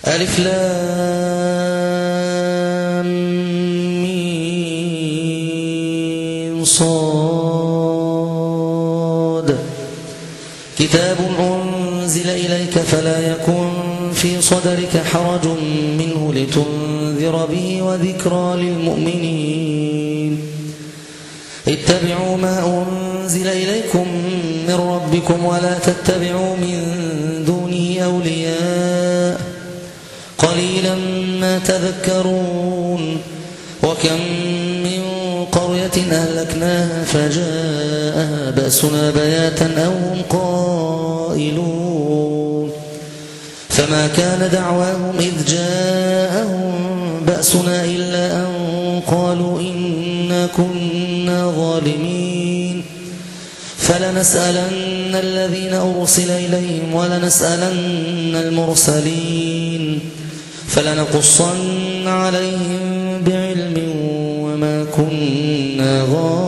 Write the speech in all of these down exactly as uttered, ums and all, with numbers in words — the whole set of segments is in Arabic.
ألف لام ميم صاد كتاب أنزل إليك فلا يكن في صدرك حرج منه لتنذر به وذكرى للمؤمنين اتبعوا ما أنزل إليكم من ربكم ولا تتبعوا من دونه أولياء قليلا ما تذكرون وكم من قرية أهلكناها فجاءها بأسنا بياتا أو هم قائلون فما كان دعواهم إذ جاءهم بأسنا إلا أن قالوا إنا كنا ظالمين فلنسألن الذين أرسل إليهم ولنسألن المرسلين فلنقصن عليهم بعلم وما كنا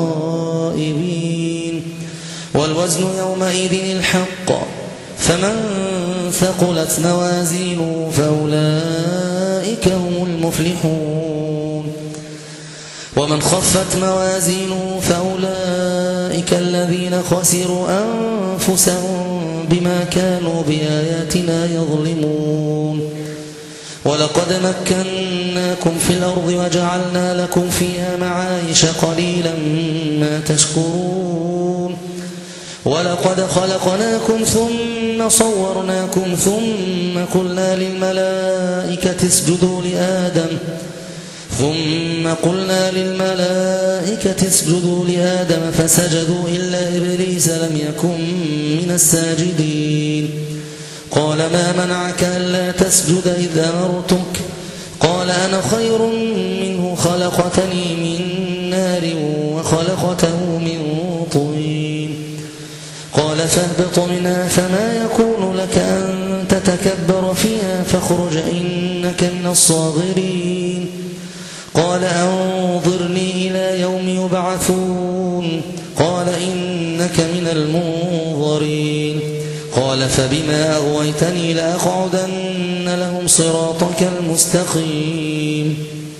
غائبين والوزن يومئذ الحق فمن ثقلت موازينه فأولئك هم المفلحون ومن خفت موازينه فأولئك الذين خسروا أنفسهم بما كانوا بآياتنا يظلمون ولقد مكناكم في الأرض وجعلنا لكم فيها معايش قليلا ما تشكرون ولقد خلقناكم ثم صورناكم ثم قلنا للملائكة اسجدوا لآدم ثم قلنا للملائكة اسجدوا لآدم فسجدوا إلا إبليس لم يكن من الساجدين قال ما منعك ألا تسجد إذ أمرتك قال أنا خير منه خلقتني من نار وخلقته من طين قال فاهبط منها فما يكون لك أن تتكبر فيها فاخرج إنك من الصاغرين قال أنظرني إلى يوم يبعثون قال إنك من المنظرين قال فبما أغويتني لأقعدن لهم صراطك المستقيم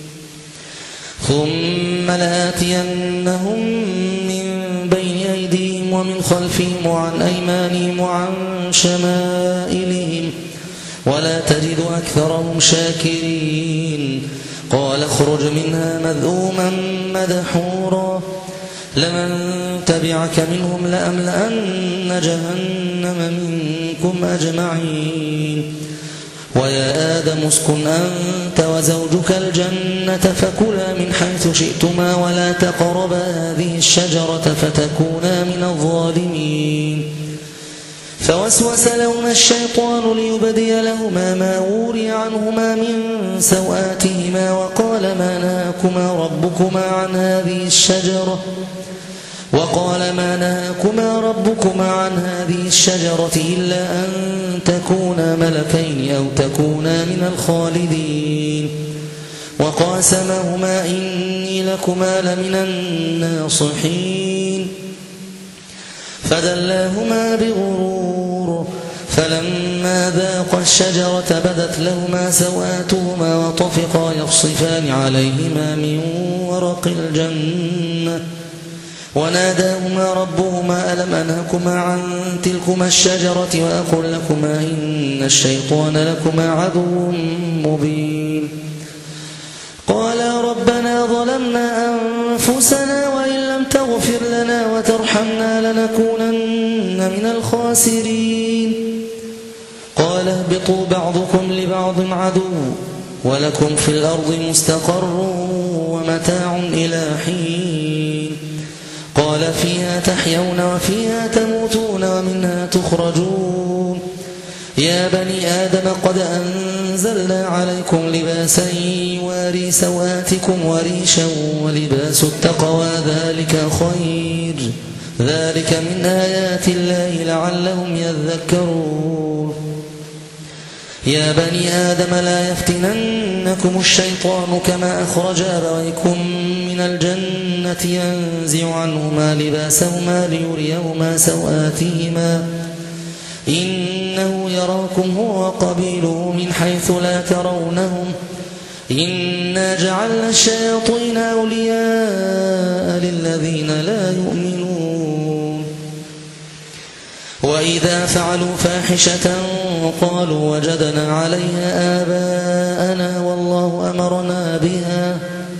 ثم لآتينهم من بين أيديهم ومن خلفهم وعن أيمانهم وعن شمائلهم ولا تجد أكثرهم شاكرين قال اخرج منها مذءوما مدحورا لمن تبعك منهم لأملأن جهنم منكم أجمعين ويا آدم اسكن أنت وزوجك الجنة فكلا من حيث شئتما ولا تقربا هذه الشجرة فتكونا من الظالمين فوسوس لهما الشيطان ليبدي لهما ما وري عنهما من سوآتهما وقال ما نهاكما ربكما عن هذه الشجرة وقال ما نهاكما ربكما عن هذه الشجرة إلا أن تكونا ملكين أو تكونا من الخالدين وقاسمهما إني لكما لمن الناصحين فدلاهما بغرور فلما ذاقا الشجرة بدت لهما سوآتهما وطفقا يخصفان عليهما من ورق الجنة وناداهما ربهما ألم أنهكما عن تلكما الشجرة وأقل لكما إن الشيطان لكما عدو مبين قالا ربنا ظلمنا أنفسنا وإن لم تغفر لنا وترحمنا لنكونن من الخاسرين قال اهبطوا بعضكم لبعض عدو ولكم في الأرض مستقر ومتاع إلى حين قال فيها تحيون وفيها تموتون ومنها تخرجون يا بني آدم قد أنزلنا عليكم لباسا يواري سواتكم وريشا ولباس التقوى ذلك خير ذلك من آيات الله لعلهم يذكرون يا بني آدم لا يفتننكم الشيطان كما أخرج أبويكم من الجنة ينزع عنهما لباسهما ليريهما سوآتهما إنه يراكم هو وقبيله من حيث لا ترونهم إنا جعلنا الشياطين أولياء للذين لا يؤمنون وإذا فعلوا فاحشة قالوا وجدنا عليها آباءنا والله أمرنا بها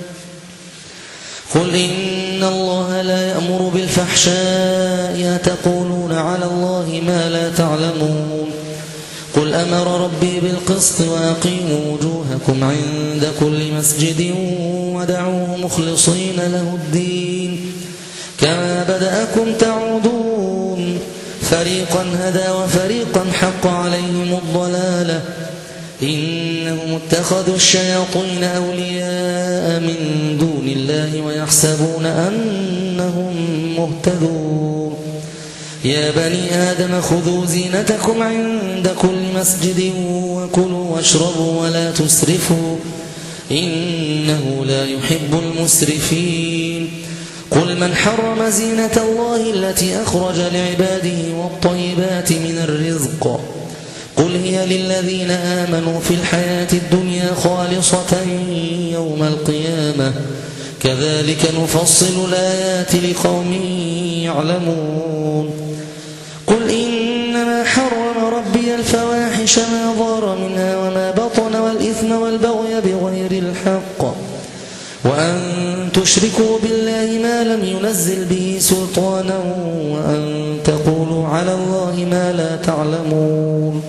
قل إن الله لا يأمر بالفحشاء تقولون على الله ما لا تعلمون قل أمر ربي بالقسط وأقيموا وجوهكم عند كل مسجد ودعوه مخلصين له الدين كما بدأكم تعودون فريقا هدى وفريقا حق عليهم الضلالة إنهم اتخذوا الشياطين أولياء من دون الله ويحسبون أنهم مهتدون يا بني آدم خذوا زينتكم عند كل مسجد وكلوا واشربوا ولا تسرفوا إنه لا يحب المسرفين قل من حرم زينة الله التي أخرج لعباده والطيبات من الرزق قل هي للذين آمنوا في الحياة الدنيا خالصة يوم القيامة كذلك نفصل الآيات لقوم يعلمون قل إنما حرم ربي الفواحش ما ظهر منها وما بطن والإثم والبغي بغير الحق وأن تشركوا بالله ما لم ينزل به سلطانا وأن تقولوا على الله ما لا تعلمون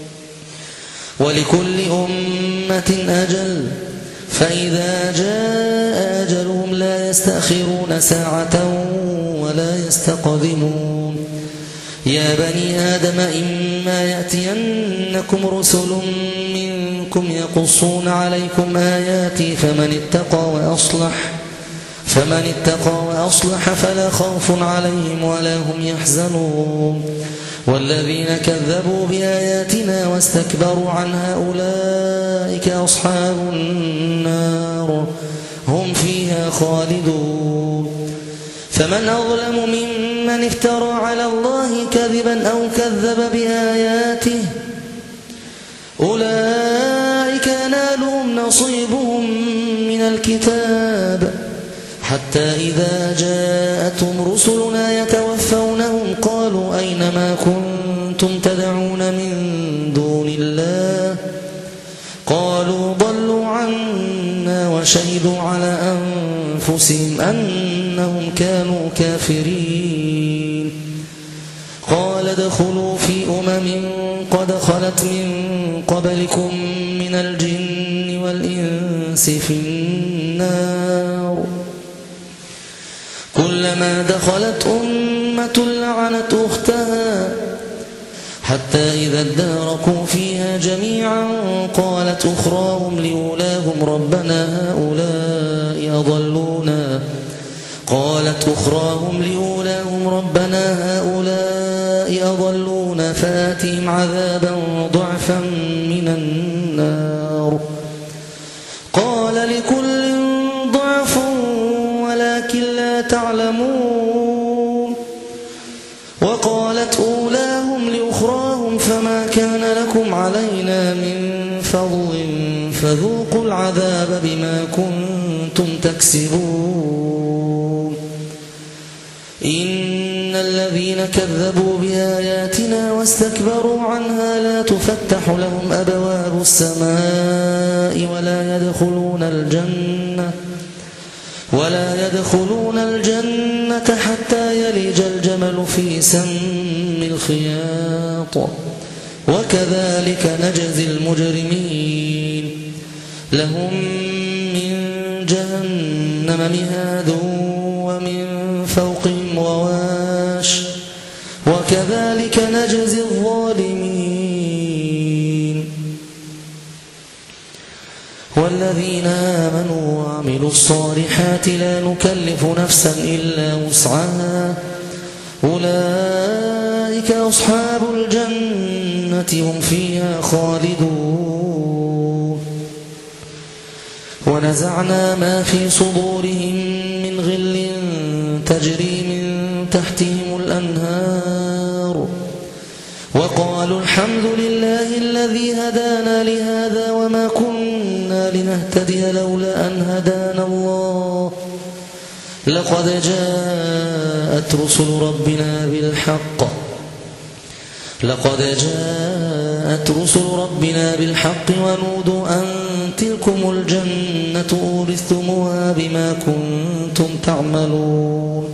ولكل أمة أجل فإذا جاء أجلهم لا يستأخرون ساعة ولا يستقدمون يا بني آدم إما يأتينكم رسل منكم يقصون عليكم آياتي فمن اتقى وأصلح فمن اتقى وأصلح فلا خوف عليهم ولا هم يحزنون والذين كذبوا بآياتنا واستكبروا عنها أولئك أصحاب النار هم فيها خالدون فمن أظلم ممن افترى على الله كذبا أو كذب بآياته أولئك ينالهم نصيبهم من الكتاب حتى إذا جاءتهم رسلنا يتوفونهم قالوا أين ما كنتم تدعون من دون الله قالوا ضلوا عنا وشهدوا على أنفسهم أنهم كانوا كافرين قال ادخلوا في أمم قد خلت من قبلكم من الجن والإنس في النار كلما دخلت أمة لعنت أختها حتى إذا اداركوا فيها جميعا قالت أخراهم لأولاهم ربنا هؤلاء أضلونا قالت أخراهم لأولاهم ربنا هؤلاء أضلونا فآتهم عذابا ضعفا من النار قال لكل ضعف ولكن لا تعلمون وقالت أولاهم لأخراهم فما كان لكم علينا من فضل فذوقوا العذاب بما كنتم تكسبون إن الذين كذبوا بآياتنا واستكبروا عنها لا تفتح لهم أبواب السماء ولا يدخلون الجنة ولا يدخلون الجنة حتى يلج الجمل في سم الخياط وكذلك نجزي المجرمين لهم من جهنم مهاد ومن فوقهم غواش وكذلك نجزي الظالمين والذين آمنوا وعملوا الصالحات لا نكلف نفسا إلا وسعها أولئك أصحاب الجنة هم فيها خالدون ونزعنا ما في صدورهم من غل تجري من تحتهم الأنهار وقالوا الحمد لله الذي هدانا لهذا وما كنا لنهتدي لولا أن هدانا الله لقد جاءت رسل ربنا بالحق لقد جاءت رسل ربنا بالحق ونودوا أن تلكم الجنة أورثتموها بما كنتم تعملون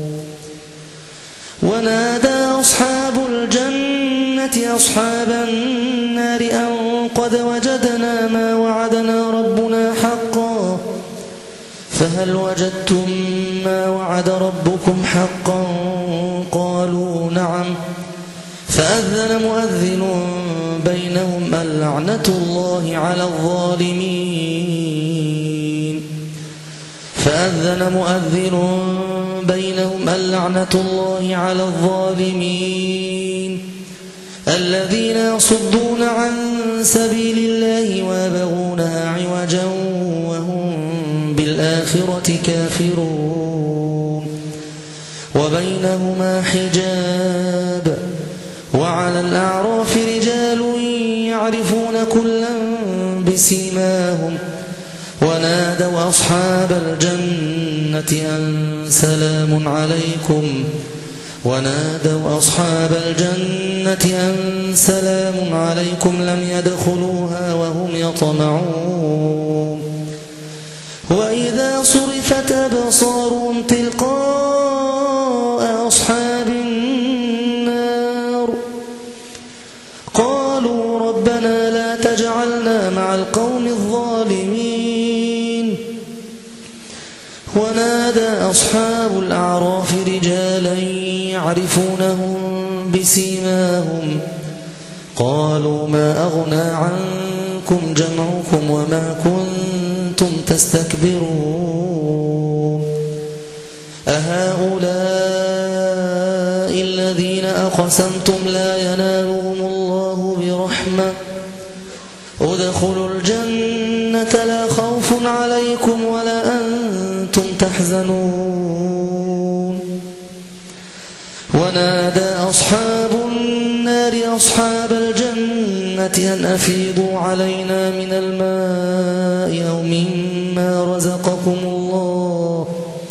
ونادى أصحاب الجنة أصحاب النار أن قد وجدنا ما وعدنا ربنا حقا فهل وجدتم ما وعد ربكم حقا قالوا نعم فأذن مؤذن بينهم اللعنة الله على الظالمين فأذن مؤذن بينهم اللعنة الله على الظالمين الذين يصدون عن سبيل الله ويبغونها عوجا وهم بالآخرة كافرون وبينهما حجاب وعلى الأعراف رجال يعرفون كلا بسيماهم ونادوا أصحاب الجنة أن سلام عليكم ونادوا أصحاب الجنة أن سلام عليكم لم يدخلوها وهم يطمعون وإذا صرفت أبصارهم تلقاء أصحاب النار قالوا ربنا لا تجعلنا مع القوم الظالمين ونادى أصحاب الأعراف رجالا يعرفونهم بسيماهم قالوا ما أغنى عنكم جمعكم وما كنتم تستكبرون أهؤلاء الذين أقسمتم لا ينالهم الله برحمة ادخلوا الجنة لا خوف عليكم ولا أنتم تحزنون ونادى أصحاب النار أصحاب الجنة أن أفيضوا علينا من الماء أو مما رزقكم الله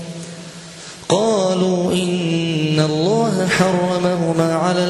قالوا إن الله حرمهما على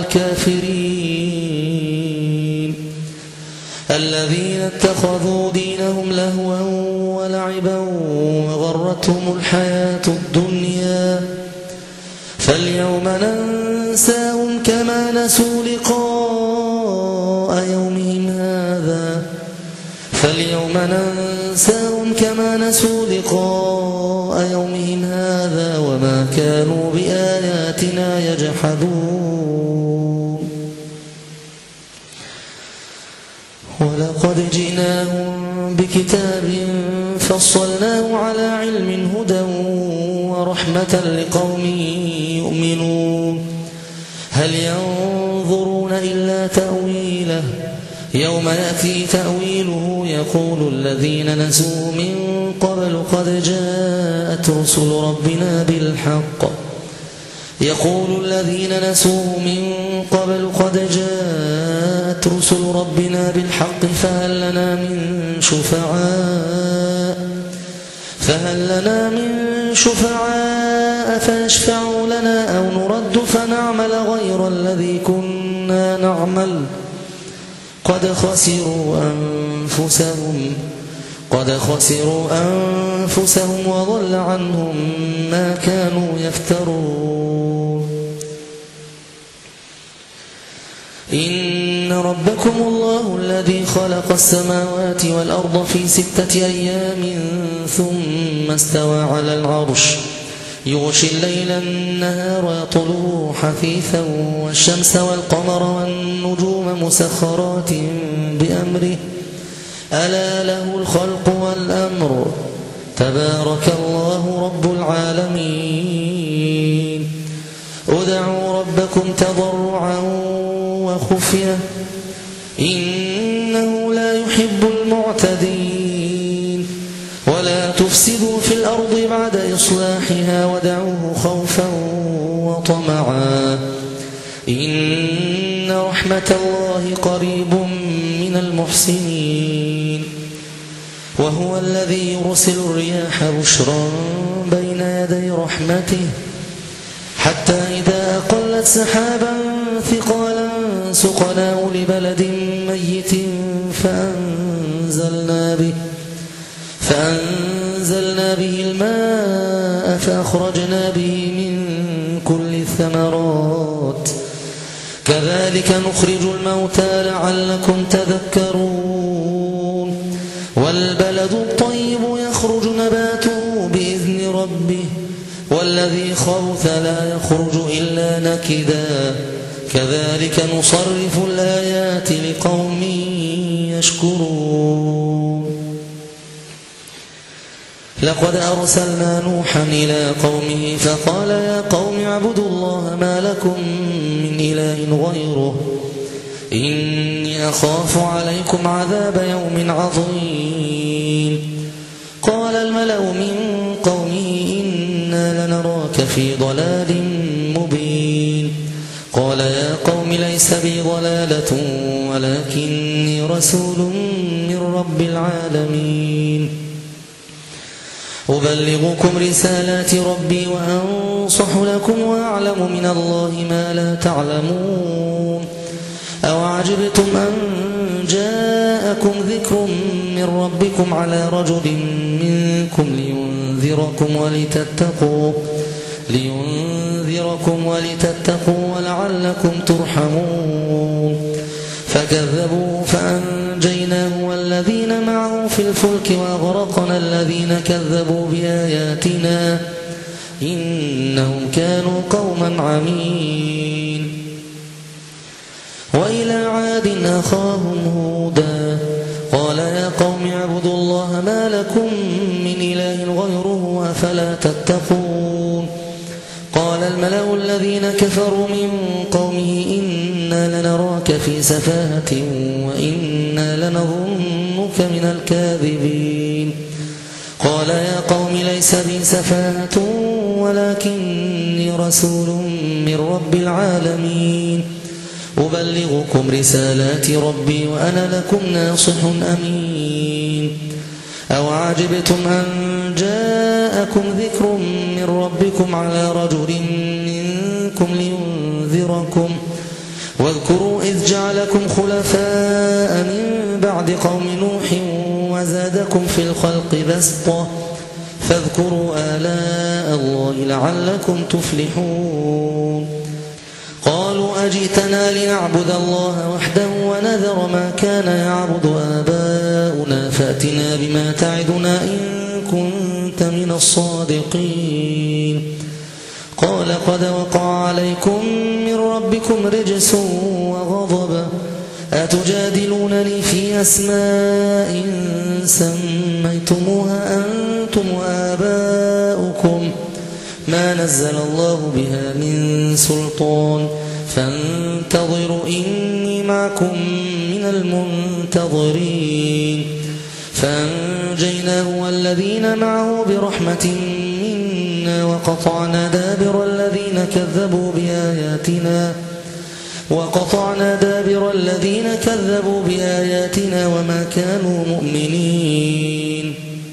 الكافرين الذين اتخذوا دينهم لهوا ولعبا وغرتهم الحياة الدنيا فاليوم ننساهم كما نسوا لقاء يومهم هذا فاليوم ننساهم كما نسوا لقاء يومهم هذا وما كانوا بآياتنا يجحدون ولقد جئناهم بكتاب فصلناه على علم هدى ورحمة لقوم يؤمنون هل ينظرون إلا تأويله يوم يأتي تأويله يقول الذين نسوا من قبل قد جاءت رسل ربنا بالحق يقول الذين نسوا من قبل قد جاءت رسل ربنا بالحق فهل لنا من شفعاء فهل لنا من شفعاء فيشفعوا لنا أو نرد فنعمل غير الذي كنا نعمل قد خسروا أنفسهم قد خسروا أنفسهم وضل عنهم ما كانوا يفترون إن ربكم الله الذي خلق السماوات والأرض في ستة أيام ثم استوى على العرش يغشي الليل النهار يطلبه حثيثا والشمس والقمر والنجوم مسخرات بأمره ألا له الخلق والأمر تبارك الله رب العالمين ادعوا ربكم تضرعا وخفية إنه لا يحب المعتدين ولا تفسدوا في الأرض بعد إصلاحها ودعوه خوفا وطمعا إن رحمة رحمة الله قريب من المحسنين وهو الذي يرسل الرياح بشرا بين يدي رحمته حتى إذا أقلت سحابا ثقالا سقناه لبلد ميت فأنزلنا به فأنزلنا به الماء فأخرجنا به من كل الثمرات كذلك نخرج الموتى لعلكم تذكرون والبلد الطيب يخرج نباته بإذن ربه والذي خبث لا يخرج إلا نكدا كذلك نصرف الآيات لقوم يشكرون لقد أرسلنا نوحا إلى قومه فقال يا قوم اعبدوا الله ما لكم من إله غيره إني أخاف عليكم عذاب يوم عظيم قال الملأ من قومه إنا لنراك في ضلال مبين قال يا قوم ليس بي ضلالة ولكني رسول من رب العالمين أبلغكم رسالات ربي وأنصح لكم وأعلم من الله ما لا تعلمون أوعجبتم أن جاءكم ذكر من ربكم على رجل منكم لينذركم ولتتقوا لينذركم ولتتقوا ولعلكم ترحمون فكذبوه فأنجيناه والذين معه في الفلك وأغرقنا الذين كذبوا بآياتنا إنهم كانوا قوما عمين وإلى عاد أخاهم هودا قال يا قوم اعبدوا الله ما لكم من إله غيره أفلا تتقون قال الملأ الذين كفروا من قومه إنا لنراك في سفاهة وإنا لنظنك من الكاذبين قال يا قوم ليس بي سفاهة ولكني رسول من رب العالمين أبلغكم رسالات ربي وأنا لكم ناصح أمين أوعجبتم أن جاءكم ذكر من ربكم على رجل منكم لينذركم واذكروا إذ جعلكم خلفاء من بعد قوم نوح وزادكم في الخلق بسطة فاذكروا آلاء الله لعلكم تفلحون قالوا أجئتنا لنعبد الله وحده ونذر ما كان يعبد آباؤنا فأتنا بما تعدنا إن كنت من الصادقين قال قد وقع عليكم من ربكم رجس وغضب أتجادلونني في أسماء سميتموها أنتم وآباؤكم ما نزل الله بها من سلطان فانتظروا إني معكم من المنتظرين فأنجيناه والذين معه برحمة منا وقطعنا دابر الذين كذبوا بآياتنا وقطعنا دابر الذين كذبوا بآياتنا وما كانوا مؤمنين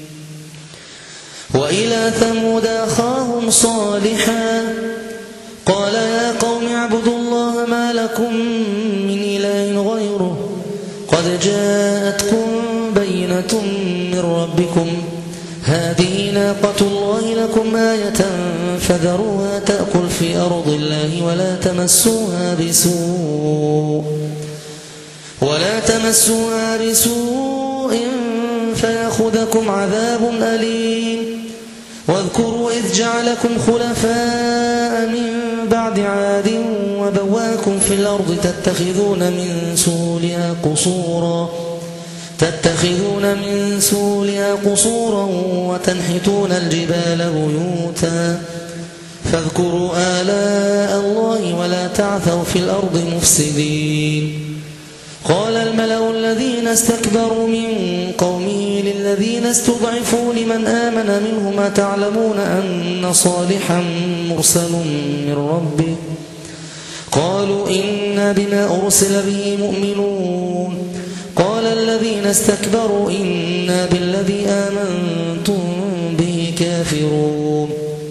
وإلى ثمود أخاهم صالحا قال يا قوم اعبدوا الله ما لكم من إله غيره قد جاءتكم بينة من ربكم هذه ناقة الله لكم آية فذروها تأكل في أرض الله ولا تمسوها بسوء ولا تمسوها بسوء فيأخذكم عذاب أليم واذكروا إذ جعلكم خلفاء من بعد عاد وبواكم في الأرض تتخذون من سهولها قصورا تتخذون من سهولها قصورا وتنحتون الجبال بيوتا فاذكروا آلاء الله ولا تعثوا في الأرض مفسدين قال الملأ الذين استكبروا من قومه للذين استضعفوا لمن آمن منهم أتعلمون أن صالحا مرسل من ربه قالوا إنا بما أرسل به مؤمنون قال الذين استكبروا إنا بالذي آمنتم به كافرون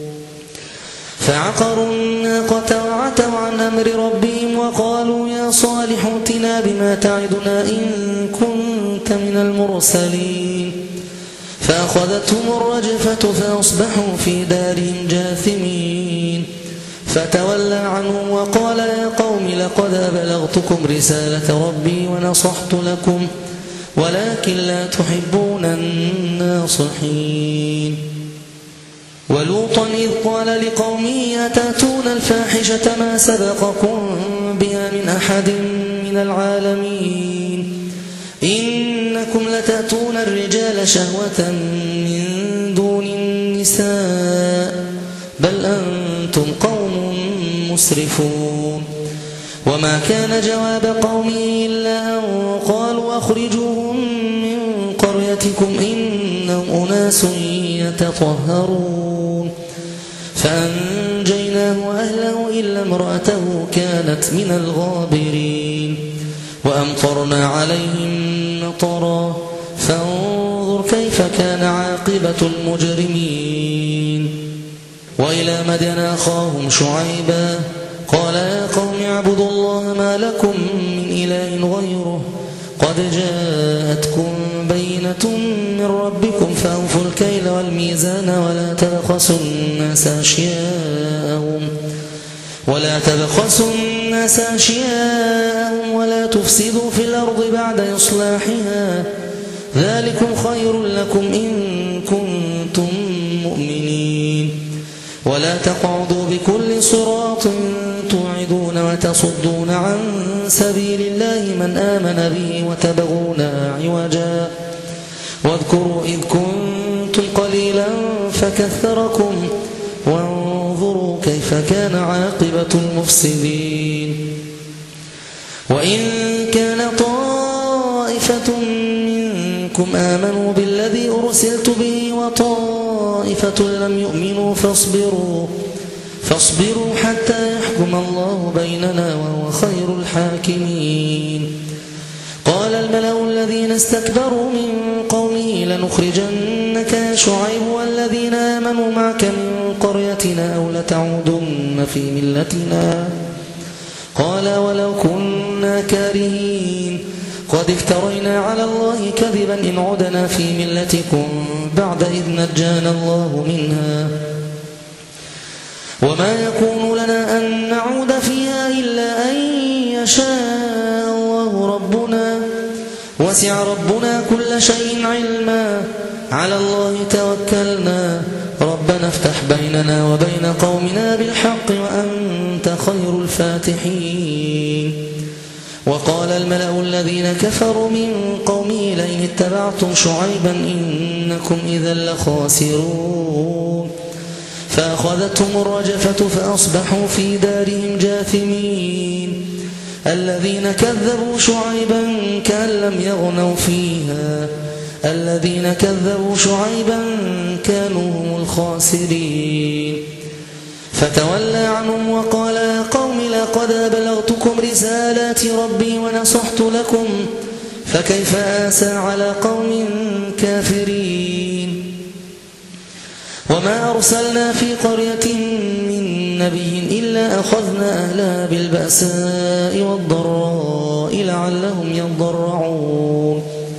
فعقروا الناقة وعتوا عن أمر ربهم وقالوا يا صالح ائتنا بما تعدنا إن كنت من المرسلين فأخذتهم الرجفة فأصبحوا في دارهم جاثمين فتولى عنهم وقال يا قوم لقد أبلغتكم رسالة ربي ونصحت لكم ولكن لا تحبون الناصحين ولوطا إذ قال لقومه أتأتون الفاحشة ما سبقكم بها من أحد من العالمين إنكم لتأتون الرجال شهوة من دون النساء بل أنتم قوم مسرفون وما كان جواب قومه إلا أن قالوا أخرجوهم من قريتكم إنهم أناس يتطهرون فأنجيناه وأهله إلا امرأته كانت من الغابرين وأمطرنا عليهم مطرا فانظر كيف كان عاقبة المجرمين وإلى مدين أخاهم شعيبا قال يا قوم اعبدوا الله ما لكم من إله غيره قد جاءتكم بينة من ربكم فأوفوا الكيل والميزان ولا تبخسوا الناس أشياءهم ولا تبخسوا الناس أشياءهم ولا تفسدوا في الأرض بعد إصلاحها ذلكم خير لكم إن كنتم مؤمنين ولا تقعدوا بكل صراط توعدون وتصدون عن سبيل الله من آمن به وتبغونها عوجا واذكروا إذ كنتم قليلا فكثركم وانظروا كيف كان عاقبة المفسدين وإن كان طائفة منكم آمنوا بالذي أرسلت به وطائفة لم يؤمنوا فاصبروا فاصبروا حتى يحكم الله بيننا وهو خير الحاكمين قال الملأ الذين استكبروا من قومه لنخرجنك يا شعيب والذين آمنوا معك من قريتنا أو لتعودن في ملتنا قال ولو كنا كارهين قد افترينا على الله كذبا إن عدنا في ملتكم بعد إذ نجانا الله منها وما يكون لنا أن نعود فيها إلا أن يشاء الله ربنا وسع ربنا كل شيء علما على الله توكلنا ربنا افتح بيننا وبين قومنا بالحق وأنت خير الفاتحين وقال الملأ الذين كفروا من قومه لئن اتبعتم شعيبا إنكم إذا لخاسرون فأخذتهم الرجفة فأصبحوا في دارهم جاثمين الذين كذبوا شعيبا كأن لم يغنوا فيها الذين كذبوا شعيبا كانوا هم الخاسرين فتولى عنهم وقال يا قوم لقد أبلغتكم رسالات ربي ونصحت لكم فكيف آسى على قوم كافرين وما أرسلنا في قرية من نبي إلا أخذنا أهلها بالبأساء والضراء لعلهم يضرعون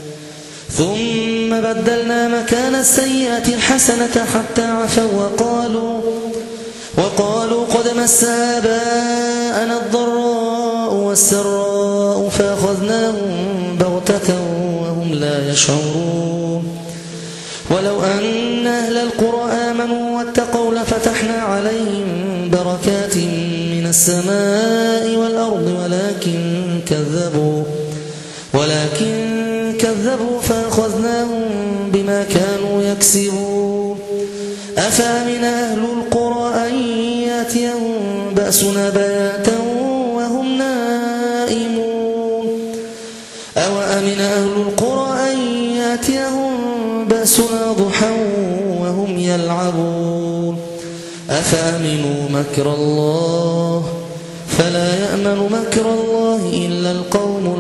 ثم بدلنا مكان السيئة الحسنة حتى عفوا وقالوا وقالوا قد مس آباءنا الضراء والسراء فأخذناهم بغتة وهم لا يشعرون ولو أن أهل القرى آمنوا واتقوا لفتحنا عليهم بركات من السماء والأرض ولكن كذبوا ولكن كذبوا فأخذناهم بما كانوا يكسبون أفأمن أهل القرى أن يأتيهم بأسنا بياتا وهم نائمون أوأمن أهل القرى أن يأتيهم بأسنا ضحى وهم يلعبون أفأمنوا مكر الله فلا يأمن يأمن مكر الله إلا القوم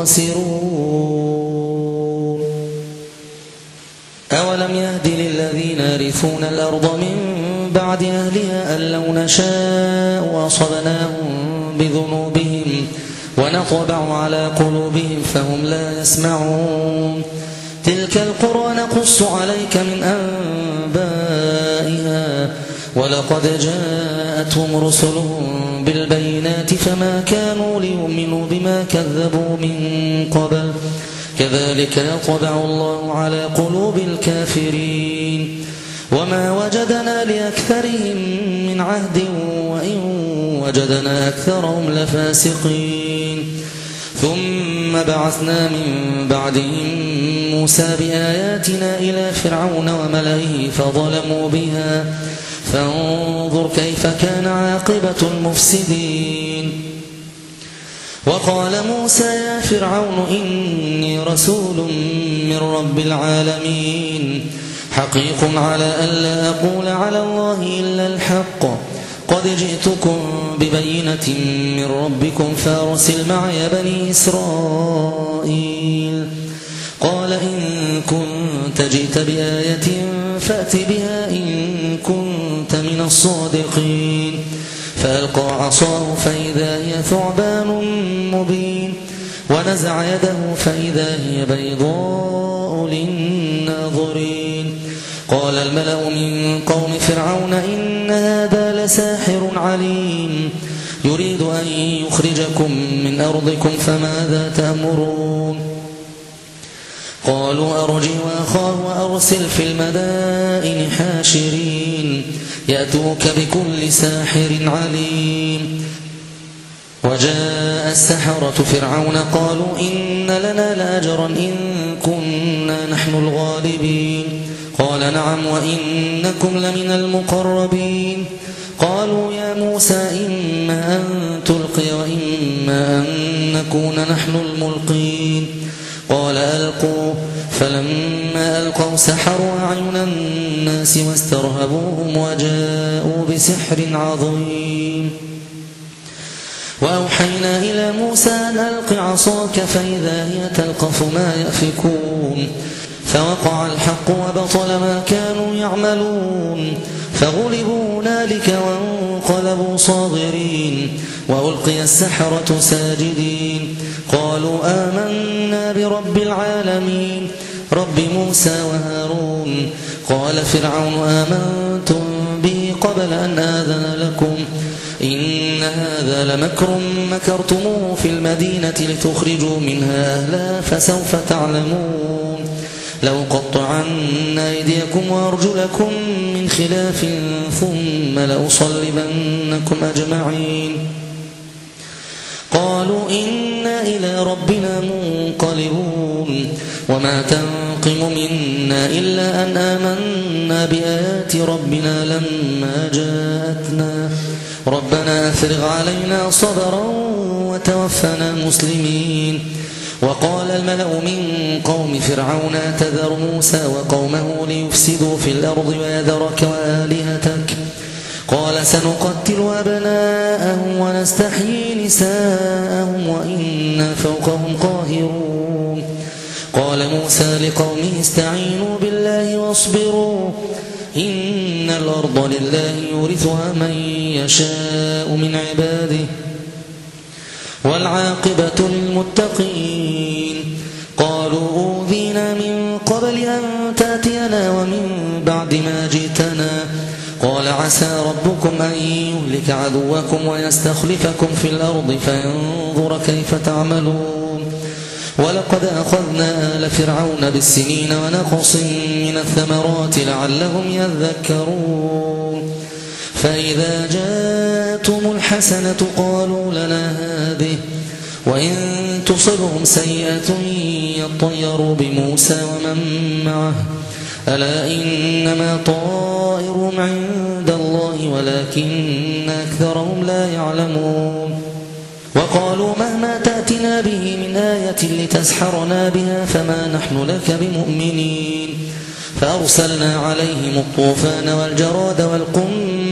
الخاسرون. أولم يهد للذين يرثون الأرض من بعد أهلها أن لو نشاء أصبناهم بذنوبهم ونطبع على قلوبهم فهم لا يسمعون. تلك القرى نقص عليك من أنبائها ولقد جاءتهم رسلهم بالبينات فما كانوا ليؤمنوا بما كذبوا من قبل كذلك يطبع الله على قلوب الكافرين. وما وجدنا لأكثرهم من عهد وإن وجدنا أكثرهم لفاسقين. ثم بعثنا من بعدهم موسى بآياتنا إلى فرعون وملئه فظلموا بها فانظر كيف كان عاقبة المفسدين. وقال موسى يا فرعون إني رسول من رب العالمين حقيق على ألا أقول على الله إلا الحق قد جئتكم ببينة من ربكم فارسل معي بني إسرائيل. قال إن كنت جئت بآية فأت بها إن كنت من الصادقين. فألقى عصاه فإذا هي ثعبان مبين ونزع يده فإذا هي بيضاء للناظرين. قال الملأ من قوم فرعون إن هذا لساحر عليم يريد أن يخرجكم من أرضكم فماذا تأمرون. قالوا أرجه وأخاه وأرسل في المدائن حاشرين يأتوك بكل ساحر عليم. وجاء السحرة فرعون قالوا إن لنا لأجرا إن كنا نحن الغالبين. قال نعم وإنكم لمن المقربين. قالوا يا موسى إما أن تلقي وإما أن نكون نحن الملقين. قال ألقوا فلما ألقوا سحروا أعين الناس واسترهبوهم وجاءوا بسحر عظيم. وأوحينا إلى موسى أن ألق عصاك فإذا هي تلقف ما يأفكون. فوقع الحق وبطل ما كانوا يعملون فغلبوا هنالك وانقلبوا صاغرين وألقي السحرة ساجدين. قالوا آمنا برب العالمين رب موسى وهارون. قال فرعون آمنتم به قبل أن آذن لكم إن هذا لمكر مكرتموه في المدينة لتخرجوا منها أهلها فسوف تعلمون. لو قطعن أيديكم وأرجلكم من خلاف ثم لأصلبنكم أجمعين. قالوا إنا إلى ربنا منقلبون. وما تنقم منا إلا أن آمنا بآيات ربنا لما جاءتنا ربنا أفرغ علينا صبرا وتوفنا مسلمين. وقال الملأ من قوم فرعون تذر موسى وقومه ليفسدوا في الأرض ويذرك وآلهتك قال سنقتل أبناءهم ونستحيي نساءهم وإنا فوقهم قاهرون. قال موسى لقومه استعينوا بالله واصبروا إن الأرض لله يورثها من يشاء من عباده والعاقبة للمتقين. قالوا أوذينا من قبل أن تأتينا ومن بعد ما جئتنا قال عسى ربكم أن يهلك عدوكم ويستخلفكم في الأرض فينظر كيف تعملون. ولقد أخذنا آل فرعون بالسنين ونقص من الثمرات لعلهم يذكرون. فإذا جاءتهم الحسنة قالوا لنا هذه وإن تصبهم سيئة يطيروا بموسى ومن معه ألا إنما طائرهم عند الله ولكن أكثرهم لا يعلمون. وقالوا مهما تأتنا به من آية لتسحرنا بها فما نحن لك بمؤمنين. فأرسلنا عليهم الطوفان والجراد والقمل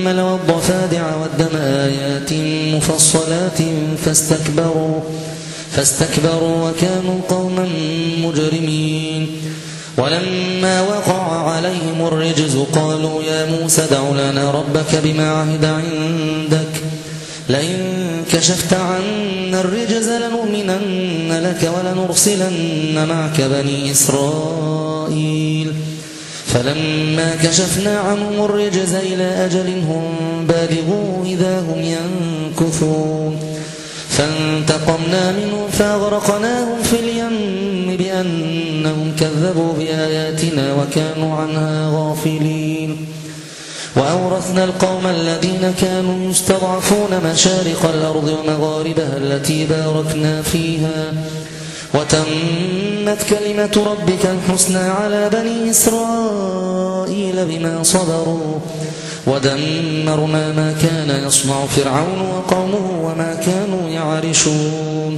والنمل والضفادع والدم آيات مفصلات فاستكبروا فاستكبروا وكانوا قوما مجرمين. ولما وقع عليهم الرجز قالوا يا موسى ادع لنا ربك بما عهد عندك لئن كشفت عنا الرجز لنؤمنن لك ولنرسلن معك بني إسرائيل. فلما كشفنا عنهم الرجز إلى أجل هم بالغوه إذا هم ينكثون فانتقمنا منهم فأغرقناهم في اليم بأنهم كذبوا بآياتنا وكانوا عنها غافلين. وأورثنا القوم الذين كانوا يستضعفون مشارق الأرض ومغاربها التي باركنا فيها وتمت كلمة ربك الحسنى على بني إسرائيل بما صبروا ودمرنا ما كان يصنع فرعون وقومه وما كانوا يعرشون.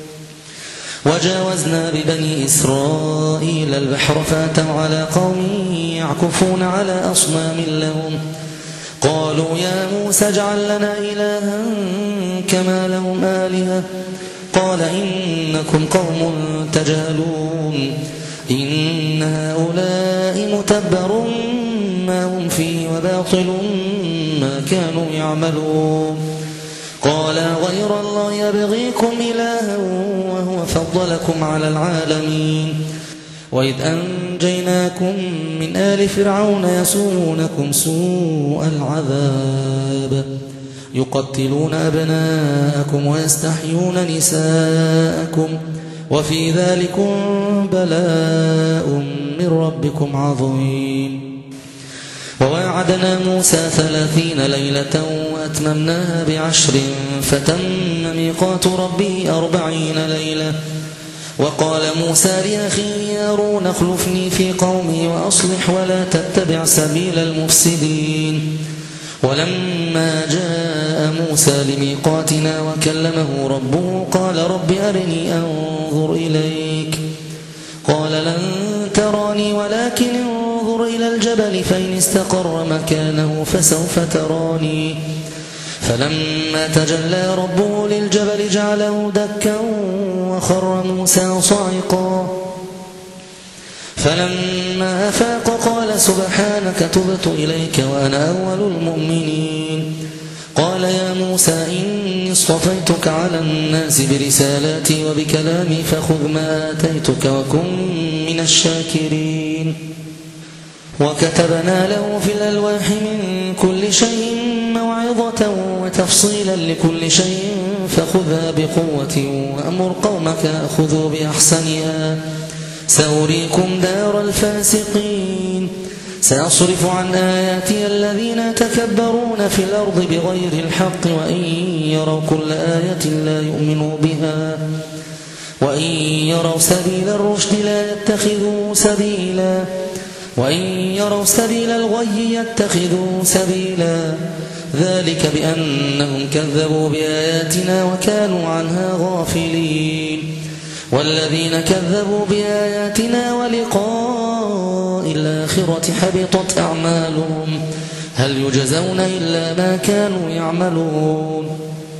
وجاوزنا ببني إسرائيل البحر فاتوا على قوم يعكفون على أصنام لهم قالوا يا موسى اجعل لنا إلها كما لهم آلهة قال إنكم قوم تجهلون إن هؤلاء متبر ما هم فيه وباطل ما كانوا يعملون. قال غير الله يبغيكم إلها وهو فضلكم على العالمين. وإذ أنجيناكم من آل فرعون يسومونكم سوء العذاب يقتلون أبناءكم ويستحيون نساءكم وفي ذلكم بلاء من ربكم عظيم. وواعدنا موسى ثلاثين ليلة وأتممناها بعشر فتم ميقات ربه أربعين ليلة. وقال موسى لأخيه هارون اخلفني في قومي وأصلح ولا تتبع سبيل المفسدين. ولما جاء موسى لميقاتنا وكلمه ربه قال رب أرني أنظر إليك قال لن تراني ولكن انظر إلى الجبل فإن استقر مكانه فسوف تراني. فلما تجلى ربه للجبل جعله دكا وخر موسى صاعقا فلما أفاق قال سبحانك تبت إليك وأنا أول المؤمنين. قال يا موسى إني اصطفيتك على الناس برسالاتي وبكلامي فخذ ما آتيتك وكن من الشاكرين. وكتبنا له في الألواح من كل شيء موعظة وتفصيلا لكل شيء فخذها بقوة وأمر قومك يأخذوا بأحسنها سأريكم دار الفاسقين. سأصرف عن آياتي الذين يتكبرون في الأرض بغير الحق وإن يروا كل آية لا يؤمنوا بها وإن يروا سبيل الرشد لا يتخذوا سبيلا وإن يروا سبيل الغي يتخذوا سبيلا ذلك بأنهم كذبوا بآياتنا وكانوا عنها غافلين. والذين كذبوا بآياتنا ولقاء الآخرة حبطت أعمالهم هل يجزون إلا ما كانوا يعملون.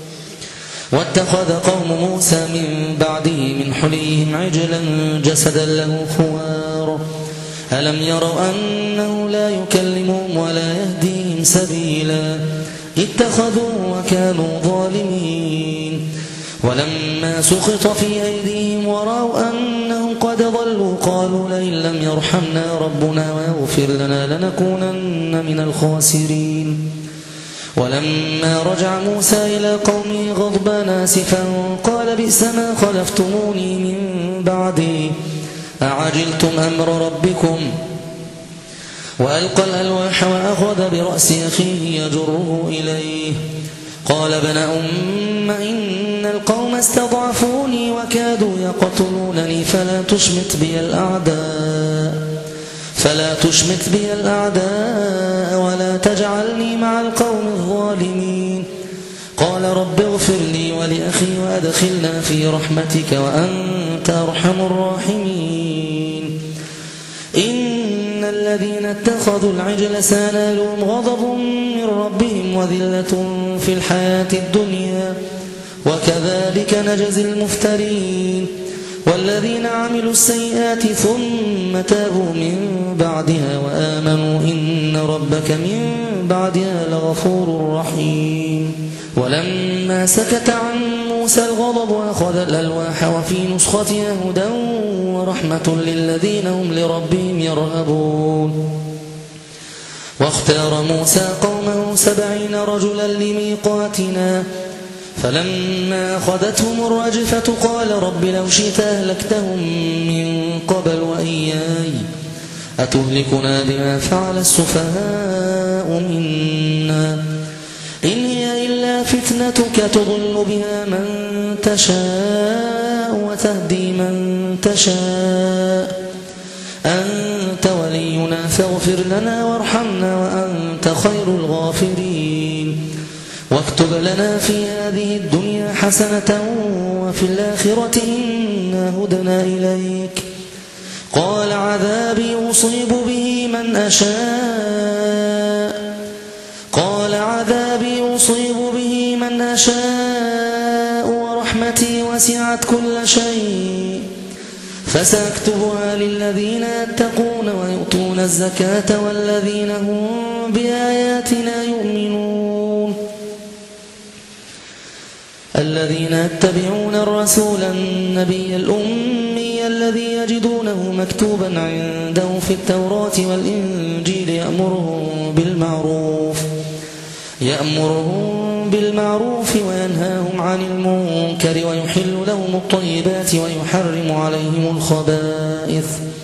واتخذ قوم موسى من بعده من حليهم عجلا جسدا له خوار ألم يروا أنه لا يكلمهم ولا يهديهم سبيلا اتخذوا وكانوا ظالمين. ولما سقط في أيديهم ورأوا أنهم قد ضلوا قالوا لئن لم يرحمنا ربنا ويغفر لنا لنكونن من الخاسرين. ولما رجع موسى إلى قومه غضبان آسفا قال بئس ما خلفتموني من بعدي أعجلتم أمر ربكم وألقى الألواح وأخذ برأس أخيه يجره إليه قال ابن أم إن القوم استضعفوني وكادوا يقتلونني فلا تشمت بي الأعداء فلا تشمت بي الأعداء ولا تجعلني مع القوم الظالمين. قال رب اغفر لي ولأخي وأدخلنا في رحمتك وأنت أرحم الراحمين. إن الذين اتخذوا العجل سينالهم غضب من ربهم وذلة في الحياة الدنيا وكذلك نجزي المفترين والذين عملوا السيئات ثم تابوا من بعدها وآمنوا إن ربك من بعدها لغفور رحيم. ولما سكت عن موسى الغضب أخذ الألواح وفي نسختها هدى ورحمة للذين هم لربهم يرهبون. واختار موسى قومه سبعين رجلا لميقاتنا فلما أخذتهم الرجفة قال رب لو شئت أهلكتهم من قبل وإياي أتهلكنا بما فعل السفهاء منا إن هي إلا فتنتك تضل بها من تشاء وتهدي من تشاء أنت ولينا فاغفر لنا وارحمنا وأنت خير الغافرين واكتب لنا في هذه الدنيا حسنة وفي الآخرة إنا هدنا إليك قال عذابي أصيب به من أشاء قال عذابي أصيب به من أشاء ورحمتي وسعت كل شيء فسأكتبها للذين يتقون ويؤتون الزكاة والذين هم بآياتنا يؤمنون الذين يتبعون الرسول النبي الأمي الذي يجدونه مكتوبا عندهم في التوراة والإنجيل يأمرهم بالمعروف يأمرهم بالمعروف وينهاهم عن المنكر ويحل لهم الطيبات ويحرم عليهم الخبائث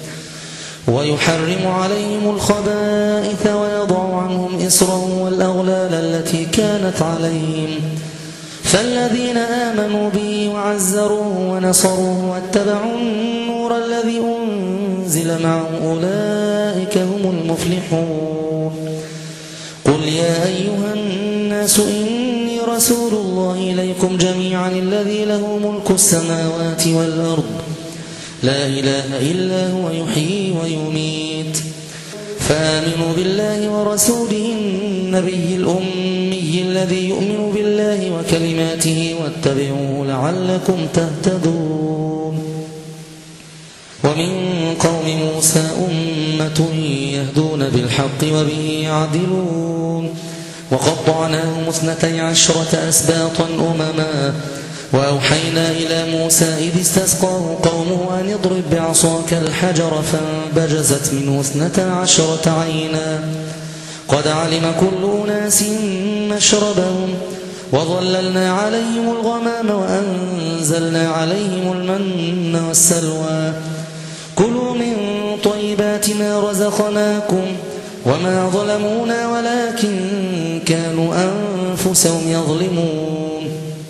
ويحرم عليهم الخبائث ويضع عنهم إصرهم والأغلال التي كانت عليهم فالذين آمنوا به وعزروه ونصروه واتبعوا النور الذي أنزل معه أولئك هم المفلحون. قل يا أيها الناس إني رسول الله إليكم جميعا الذي له ملك السماوات والأرض لا إله إلا هو يحيي ويميت فآمنوا بالله ورسوله النبي الأمي الذي يؤمن بالله وكلماته واتبعوه لعلكم تهتدون. ومن قوم موسى أمة يهدون بالحق وبه يعدلون وقطعناهم اثنتي عشرة أسباطا أمما وأوحينا إلى موسى إذ استسقاه قومه أن اضرب بعصاك الحجر فانبجزت منه اثنتا عشرة عينا قد علم كل أناس مشربهم وظللنا عليهم الغمام وأنزلنا عليهم المن والسلوى كلوا من طيبات ما رزقناكم وما ظلمونا ولكن كانوا أنفسهم يظلمون.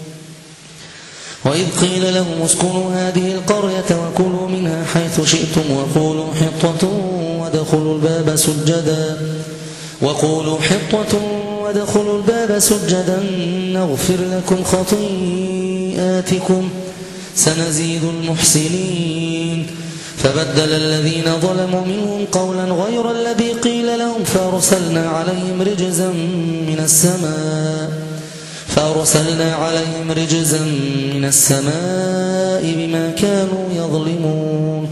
وإذ قيل لهم اسكنوا هذه القرية وكلوا منها حيث شئتم وقولوا حطة وادخلوا الباب سجدا وقولوا حطة وادخلوا الباب سجدا نغفر لكم خطيئاتكم سنزيد المحسنين. فبدل الذين ظلموا منهم قولا غير الذي قيل لهم فأرسلنا عليهم رجزا من السماء فأرسلنا عليهم رجزا من السماء بما كانوا يظلمون.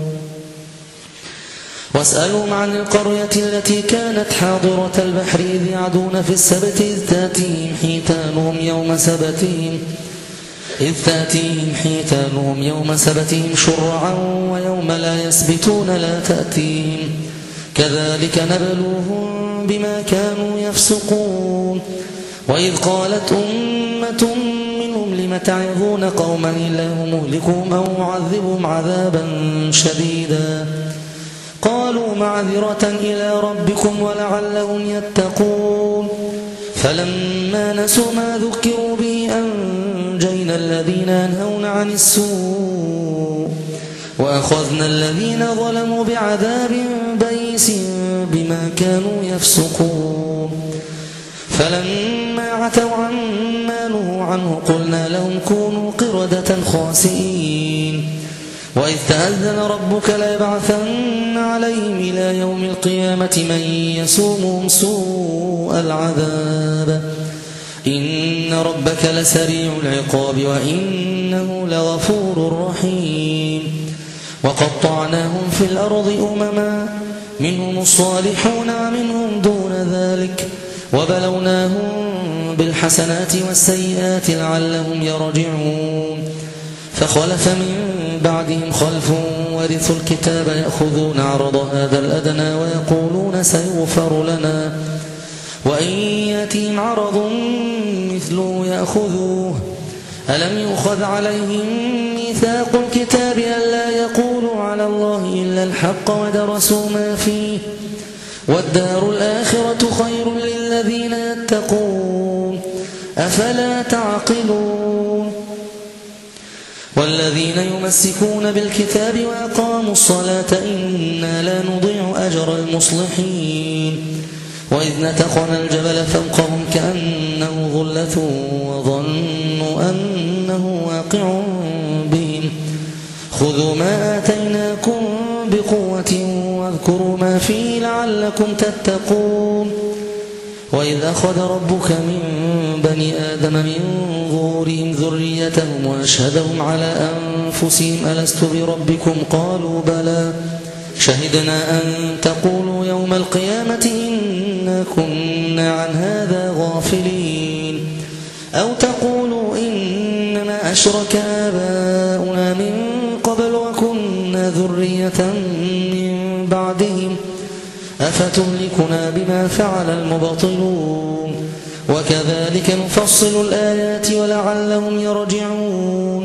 واسألهم عن القرية التي كانت حاضرة البحر إذ يعدون في السبت إذ تأتيهم حيتانهم يوم سبتهم إذ تأتيهم حيتانهم يوم سبتهم شرعا ويوم لا يسبتون لا تأتيهم كذلك نبلوهم بما كانوا يفسقون. وإذ قالت أمة منهم لم تعظون قوما الله مهلكهم أو معذبهم عذابا شديدا قالوا معذرة إلى ربكم ولعلهم يتقون. فلما نسوا ما ذكروا به أنجينا الذين ينهون عن السوء وأخذنا الذين ظلموا بعذاب بئيس بما كانوا يفسقون. فلما عتوا عما نهوا عنه قلنا لهم كونوا قردة خاسئين وإذ تأذن ربك ليبعثن عليهم إلى يوم القيامة من يسومهم سوء العذاب إن ربك لسريع العقاب وإنه لغفور رحيم وقطعناهم في الأرض أمما منهم الصالحون ومنهم دون ذلك وبلوناهم بالحسنات والسيئات لعلهم يرجعون فخلف من بعدهم خلف ورثوا الكتاب يأخذون عرض هذا الأدنى ويقولون سيغفر لنا وإن يأتهم عرض مثله يأخذوه ألم يؤخذ عليهم ميثاق الكتاب ألا يقولوا على الله إلا الحق ودرسوا ما فيه والدار الآخرة خير للذين يتقون أفلا تعقلون والذين يمسكون بالكتاب وأقاموا الصلاة إنا لا نضيع أجر المصلحين وإذ نتقنا الجبل فوقهم كأنه ظلة وظنوا أنه واقع بهم خذوا ما آتيناكم بقوة واذكروا ما فيه لعلكم تتقون وإذ أخذ ربك من بني آدم من ظهورهم ذريتهم وأشهدهم على أنفسهم ألست بربكم قالوا بلى شهدنا أن تقولوا يوم القيامة إنا كنا عن هذا غافلين أو تقولوا إنما أشرك آباؤنا من قبل وكنا ذرية من بعدهم أفتهلكنا بما فعل المبطلون وكذلك نفصل الآيات ولعلهم يرجعون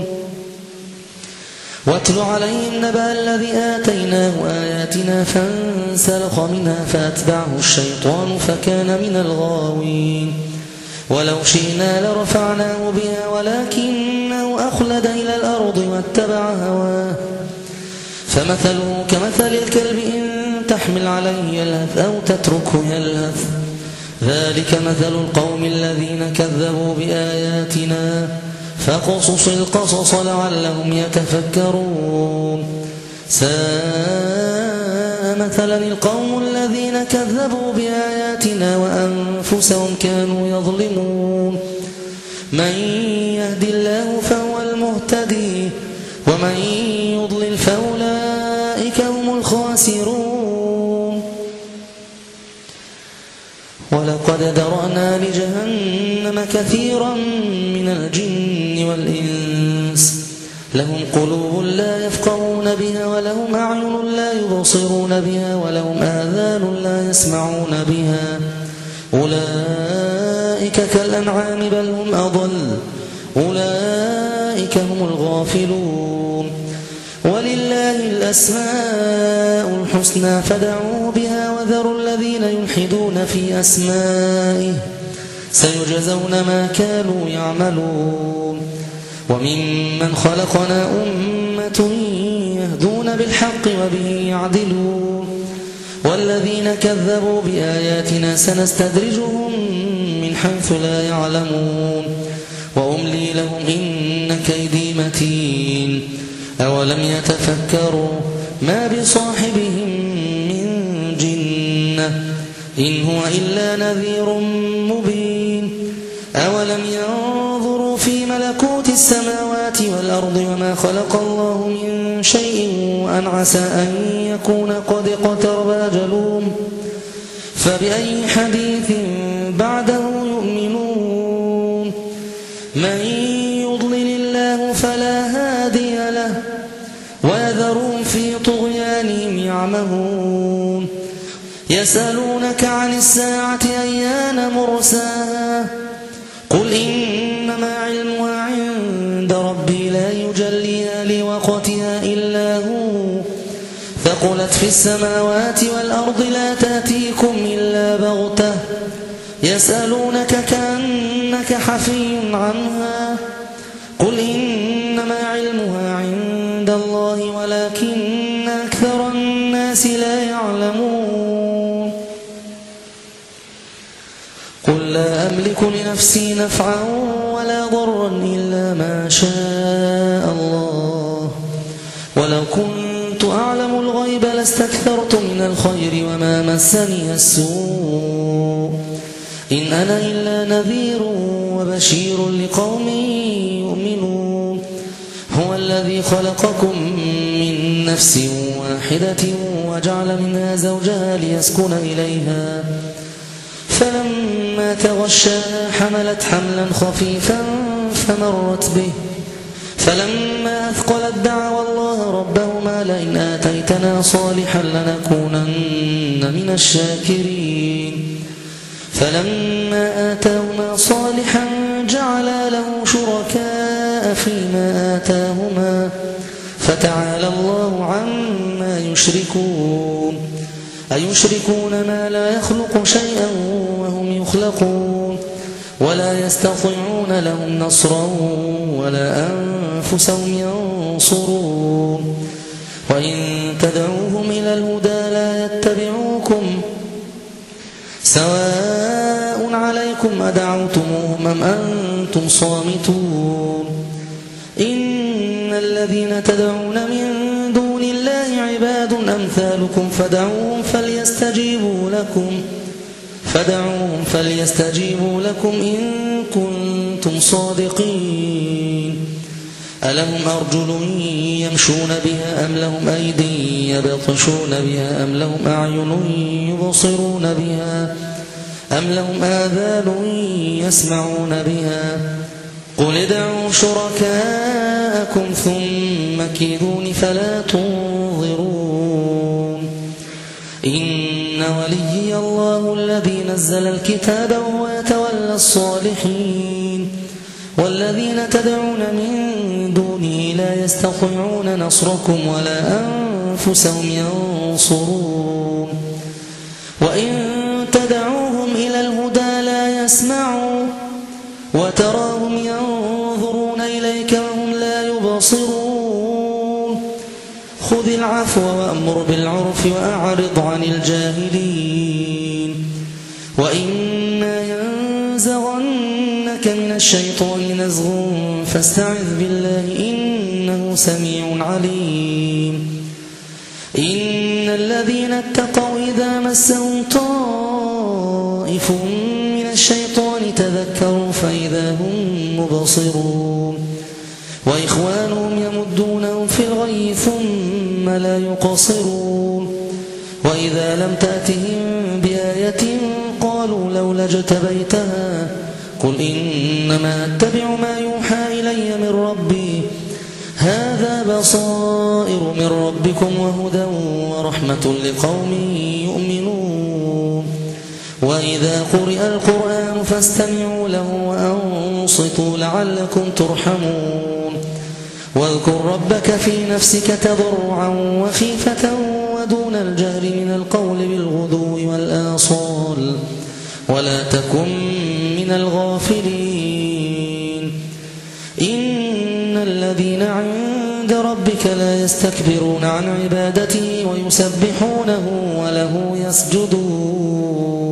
واتل عليهم نبأ الذي آتيناه آياتنا فانسلخ منها فأتبعه الشيطان فكان من الغاوين ولو شئنا لرفعناه بها ولكنه أخلد إلى الأرض واتبع هواه فمثله كمثل الكلب إن تحمل عليه يلهث أو تتركه يلهث ذلك مثل القوم الذين كذبوا بآياتنا فقصص القصص لعلهم يتفكرون ساء مثلا القوم الذين كذبوا بآياتنا وأنفسهم كانوا يظلمون من يهد الله فهو المهتدي ومن يضلل فأولئك هم الخاسرون ولقد ذرأنا لجهنم كثيرا من الجن والإنس لهم قلوب لا يفقهون بها ولهم أعين لا يبصرون بها ولهم آذان لا يسمعون بها أولئك كالأنعام بل هم أضل أولئك هم الغافلون ولله الأسماء الحسنى فدعوه بها وذروا الذين يلحدون في أسمائه سيجزون ما كانوا يعملون وممن خلقنا أمة يهدون بالحق وبه يعدلون والذين كذبوا بآياتنا سنستدرجهم من حيث لا يعلمون وأملي لهم إن كيدي متين أولم يتفكروا ما بصاحبهم من جنة إن هو إلا نذير مبين أولم ينظروا في ملكوت السماوات والأرض وما خلق الله من شيء وأن عسى أن يكون قد اقترب أجلهم فبأي حديث بعده يؤمنون من يضلل الله فلا هادي له ويذرهم في طغيانهم يعمهون يسألونك عن الساعة أيان مرساها قل إنما علمها عند ربي لا يجليها لوقتها إلا هو ثقلت في السماوات والأرض لا تأتيكم إلا بغتة يسألونك كأنك حفي عنها قل إنما علمها عند الله ولكن أكثر الناس لا يعلمون قل لا أملك لنفسي نفعا ولا ضرا إلا ما شاء الله ولو كنت أعلم الغيب لاستكثرت من الخير وما مسني السوء إن أنا إلا نذير وبشير لقوم يؤمنون هو الذي خلقكم من نفس واحدة وجعل منها زوجها ليسكن إليها فلما تغشاها حملت حملا خفيفا فمرت به فلما أثقلت دعوا الله ربهما لئن آتيتنا صالحا لنكونن من الشاكرين فلما آتاهما صالحا جعلا له شركاء فيما آتاهما فتعالى الله عما يشركون أيشركون ما لا يخلق شيئا وهم يخلقون ولا يستطيعون لهم نصرا ولا أنفسهم ينصرون وإن تدعوهم إلى الهدى لا يتبعوكم سواء عليكم أدعوتموهم أم أنتم صامتون إن الذين تدعون من دون الله عباد أمثالكم فدعوهم فليستجيبوا لكم فدعوهم فليستجيبوا لكم إن كنتم صادقين ألهم أرجل يمشون بها أم لهم أيدي يبطشون بها أم لهم أعين يبصرون بها أم لهم آذان يسمعون بها قل ادعوا شركاءكم ثم كيدون فلا تنظرون إن وليي الله الذي نزل الكتاب وهو يتولى الصالحين والذين تدعون من دونه لا يستطيعون نصركم ولا أنفسهم ينصرون وإن تدعوهم إلى الهدى لا يسمعوا وتراهم ينظرون إليك وهم لا يبصرون خذ العفو وأمر بالعرف وأعرض عن الجاهلين وإما ينزغنك من الشيطان نزغ فاستعذ بالله إنه سميع عليم إن الذين اتقوا إذا مسهم طائف من الشيطان تذكروا فإذا هم مبصرون وإخوانهم يمدونهم في الغي ثم لا يقصرون وإذا لم تأتهم بآية قالوا لولا اجتبيتها قل إنما أتبع ما يوحى إلي من ربي هذا بصائر من ربكم وهدى ورحمة لقوم يؤمنون وإذا قرئ القرآن فاستمعوا له وأنصتوا لعلكم ترحمون واذكر ربك في نفسك تضرعا وخيفة ودون الجهر من القول بالغدو والآصال ولا تكن من الغافلين إن الذين عند ربك لا يستكبرون عن عبادته ويسبحونه وله يسجدون